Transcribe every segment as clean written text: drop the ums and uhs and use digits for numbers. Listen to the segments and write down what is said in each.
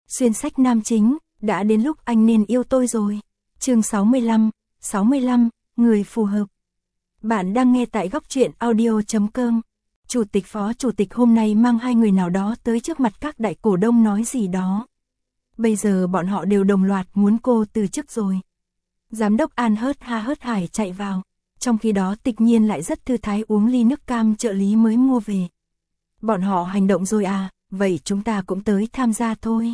Xuyên sách nam chính, đã đến lúc anh nên yêu tôi rồi. Chương 65, người phù hợp. Bạn đang nghe tại góc truyện audio.com. Chủ tịch phó chủ tịch hôm nay mang hai người nào đó tới trước mặt các đại cổ đông nói gì đó. Bây giờ bọn họ đều đồng loạt muốn cô từ chức rồi. Giám đốc An hớt hải chạy vào. Trong khi đó Tịch Nhiên lại rất thư thái uống ly nước cam trợ lý mới mua về. Bọn họ hành động rồi à, vậy chúng ta cũng tới tham gia thôi.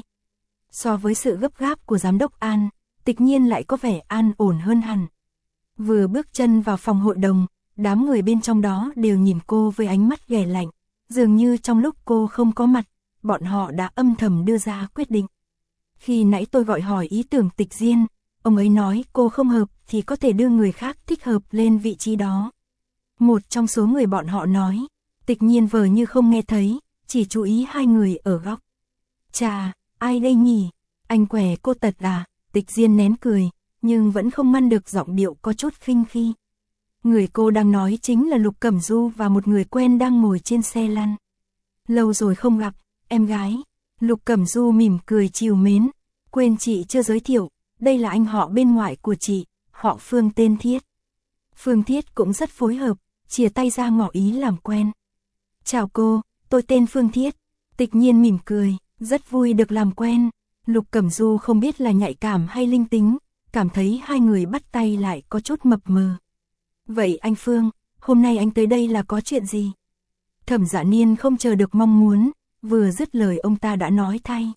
So với sự gấp gáp của giám đốc An, Tịch Nhiên lại có vẻ an ổn hơn hẳn. Vừa bước chân vào phòng hội đồng, đám người bên trong đó đều nhìn cô với ánh mắt ghẻ lạnh. Dường như trong lúc cô không có mặt, bọn họ đã âm thầm đưa ra quyết định. Khi nãy tôi gọi hỏi ý tưởng Tịch Diên, ông ấy nói cô không hợp thì có thể đưa người khác thích hợp lên vị trí đó. Một trong số người bọn họ nói, Tịch Nhiên vờ như không nghe thấy, chỉ chú ý hai người ở góc. Chà, ai đây nhỉ? Anh què cô tật à? Tịch Diên nén cười, nhưng vẫn không ngăn được giọng điệu có chút khinh khi. Người cô đang nói chính là Lục Cẩm Du và một người quen đang ngồi trên xe lăn. Lâu rồi không gặp, em gái. Lục Cẩm Du mỉm cười trìu mến. Quên chị chưa giới thiệu, đây là anh họ bên ngoại của chị, họ Phương tên Thiết. Phương Thiết cũng rất phối hợp, chìa tay ra ngỏ ý làm quen. Chào cô, tôi tên Phương Thiết. Tịch Nhiên mỉm cười, rất vui được làm quen. Lục Cẩm Du không biết là nhạy cảm hay linh tính, cảm thấy hai người bắt tay lại có chút mập mờ. Vậy anh Phương, hôm nay anh tới đây là có chuyện gì? Thẩm Dạ Niên không chờ được mong muốn, vừa dứt lời ông ta đã nói thay.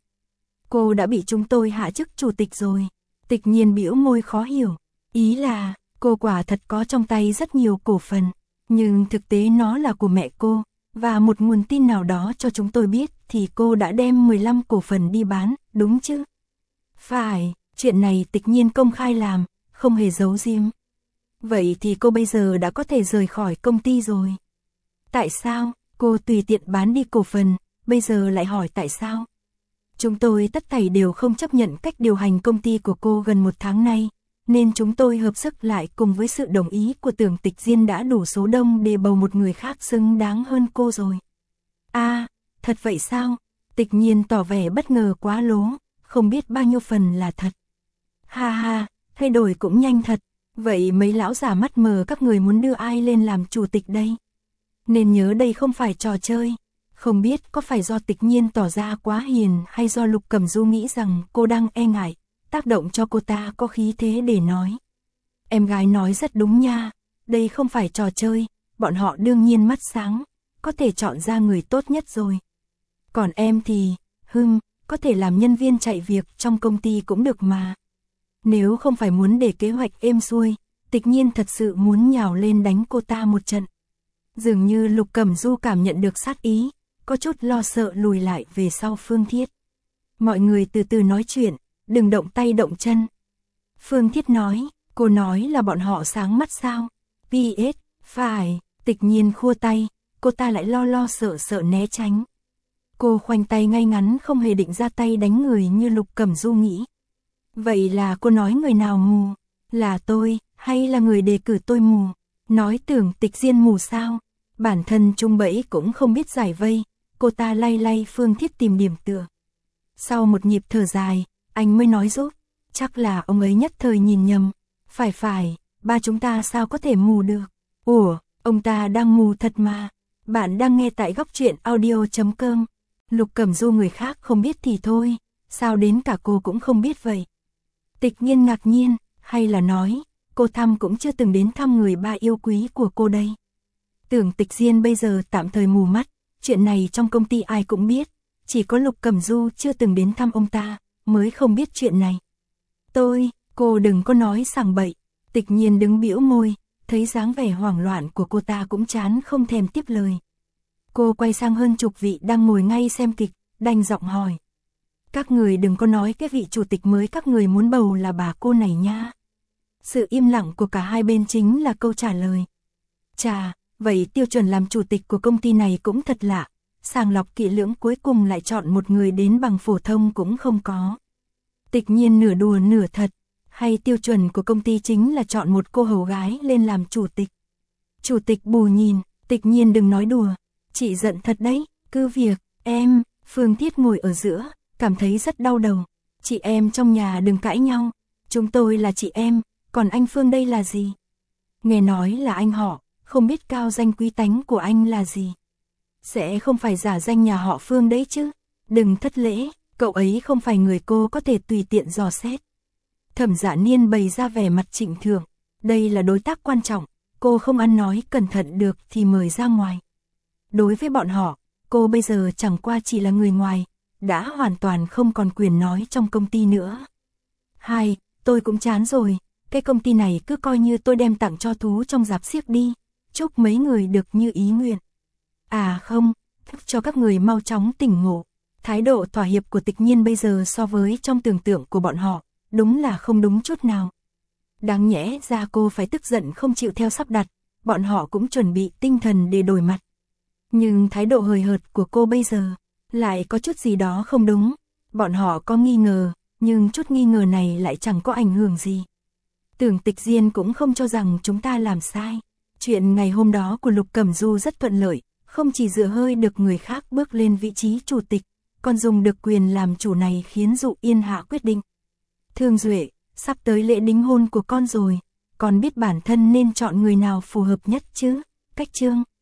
Cô đã bị chúng tôi hạ chức chủ tịch rồi. Tịch Nhiên bĩu môi khó hiểu, ý là cô quả thật có trong tay rất nhiều cổ phần, nhưng thực tế nó là của mẹ cô, và một nguồn tin nào đó cho chúng tôi biết thì cô đã đem 15 cổ phần đi bán, đúng chứ? Phải, chuyện này Tịch Nhiên công khai làm, không hề giấu giếm. Vậy thì cô bây giờ đã có thể rời khỏi công ty rồi. Tại sao? Cô tùy tiện bán đi cổ phần, bây giờ lại hỏi tại sao? Chúng tôi tất thảy đều không chấp nhận cách điều hành công ty của cô gần một tháng nay, nên chúng tôi hợp sức lại cùng với sự đồng ý của Tưởng Tịch Diên đã đủ số đông để bầu một người khác xứng đáng hơn cô rồi. À, thật vậy sao? Tịch Nhiên tỏ vẻ bất ngờ quá lố, không biết bao nhiêu phần là thật. Ha ha, thay đổi cũng nhanh thật, vậy mấy lão già mắt mờ các người muốn đưa ai lên làm chủ tịch đây? Nên nhớ đây không phải trò chơi. Không biết có phải do Tịch Nhiên tỏ ra quá hiền hay do Lục Cẩm Du nghĩ rằng cô đang e ngại, tác động cho cô ta có khí thế để nói. Em gái nói rất đúng nha, đây không phải trò chơi, bọn họ đương nhiên mắt sáng, có thể chọn ra người tốt nhất rồi. Còn em thì, có thể làm nhân viên chạy việc trong công ty cũng được mà. Nếu không phải muốn để kế hoạch êm xuôi, Tịch Nhiên thật sự muốn nhào lên đánh cô ta một trận. Dường như Lục Cẩm Du cảm nhận được sát ý, có chút lo sợ lùi lại về sau Phương Thiết. Mọi người từ từ nói chuyện, đừng động tay động chân. Phương Thiết nói, cô nói là bọn họ sáng mắt sao? PS, phải, Tịch Nhiên khua tay, cô ta lại lo sợ né tránh. Cô khoanh tay ngay ngắn không hề định ra tay đánh người như Lục Cẩm Du nghĩ. Vậy là cô nói người nào mù? Là tôi, hay là người đề cử tôi mù? Nói Tưởng Tịch Diên mù sao? Bản thân trung bẫy cũng không biết giải vây. Cô ta lay Phương Thiết tìm điểm tựa. Sau một nhịp thở dài, anh mới nói giúp. Chắc là ông ấy nhất thời nhìn nhầm. Phải, ba chúng ta sao có thể mù được? Ủa, ông ta đang mù thật mà. Bạn đang nghe tại góc truyện audio.com. Lục Cẩm Du người khác không biết thì thôi, sao đến cả cô cũng không biết vậy? Tịch Nhiên ngạc nhiên, hay là nói, cô thăm cũng chưa từng đến thăm người ba yêu quý của cô đây. Tưởng Tịch Diên bây giờ tạm thời mù mắt, chuyện này trong công ty ai cũng biết, chỉ có Lục Cẩm Du chưa từng đến thăm ông ta, mới không biết chuyện này. Cô đừng có nói sảng bậy. Tịch Nhiên đứng bĩu môi, thấy dáng vẻ hoảng loạn của cô ta cũng chán không thèm tiếp lời. Cô quay sang hơn chục vị đang ngồi ngay xem kịch, đanh giọng hỏi. Các người đừng có nói cái vị chủ tịch mới các người muốn bầu là bà cô này nha. Sự im lặng của cả hai bên chính là câu trả lời. Chà, vậy tiêu chuẩn làm chủ tịch của công ty này cũng thật lạ, sàng lọc kỹ lưỡng cuối cùng lại chọn một người đến bằng phổ thông cũng không có. Tịch Nhiên nửa đùa nửa thật, hay tiêu chuẩn của công ty chính là chọn một cô hầu gái lên làm chủ tịch. Chủ tịch bù nhìn, Tịch Nhiên đừng nói đùa, chị giận thật đấy, cứ việc, em, Phương Thiết ngồi ở giữa, cảm thấy rất đau đầu. Chị em trong nhà đừng cãi nhau, chúng tôi là chị em, còn anh Phương đây là gì? Nghe nói là anh họ, không biết cao danh quý tánh của anh là gì. Sẽ không phải giả danh nhà họ Phương đấy chứ? Đừng thất lễ, cậu ấy không phải người cô có thể tùy tiện dò xét. Thẩm Dạ Niên bày ra vẻ mặt trịnh thượng, đây là đối tác quan trọng, cô không ăn nói cẩn thận được thì mời ra ngoài. Đối với bọn họ, cô bây giờ chẳng qua chỉ là người ngoài, đã hoàn toàn không còn quyền nói trong công ty nữa. Tôi cũng chán rồi, cái công ty này cứ coi như tôi đem tặng cho thú trong rạp xiếc đi, chúc mấy người được như ý nguyện. À không, cho các người mau chóng tỉnh ngộ. Thái độ thỏa hiệp của Tịch Nhiên bây giờ so với trong tưởng tượng của bọn họ, đúng là không đúng chút nào. Đáng nhẽ ra cô phải tức giận không chịu theo sắp đặt, bọn họ cũng chuẩn bị tinh thần để đổi mặt. Nhưng thái độ hời hợt của cô bây giờ, lại có chút gì đó không đúng. Bọn họ có nghi ngờ, nhưng chút nghi ngờ này lại chẳng có ảnh hưởng gì. Tưởng Tịch Diên cũng không cho rằng chúng ta làm sai. Chuyện ngày hôm đó của Lục Cẩm Du rất thuận lợi, không chỉ dựa hơi được người khác bước lên vị trí chủ tịch, còn dùng được quyền làm chủ này khiến Dụ Yên hạ quyết định. Thương Duệ, sắp tới lễ đính hôn của con rồi, con biết bản thân nên chọn người nào phù hợp nhất chứ? Cách Trương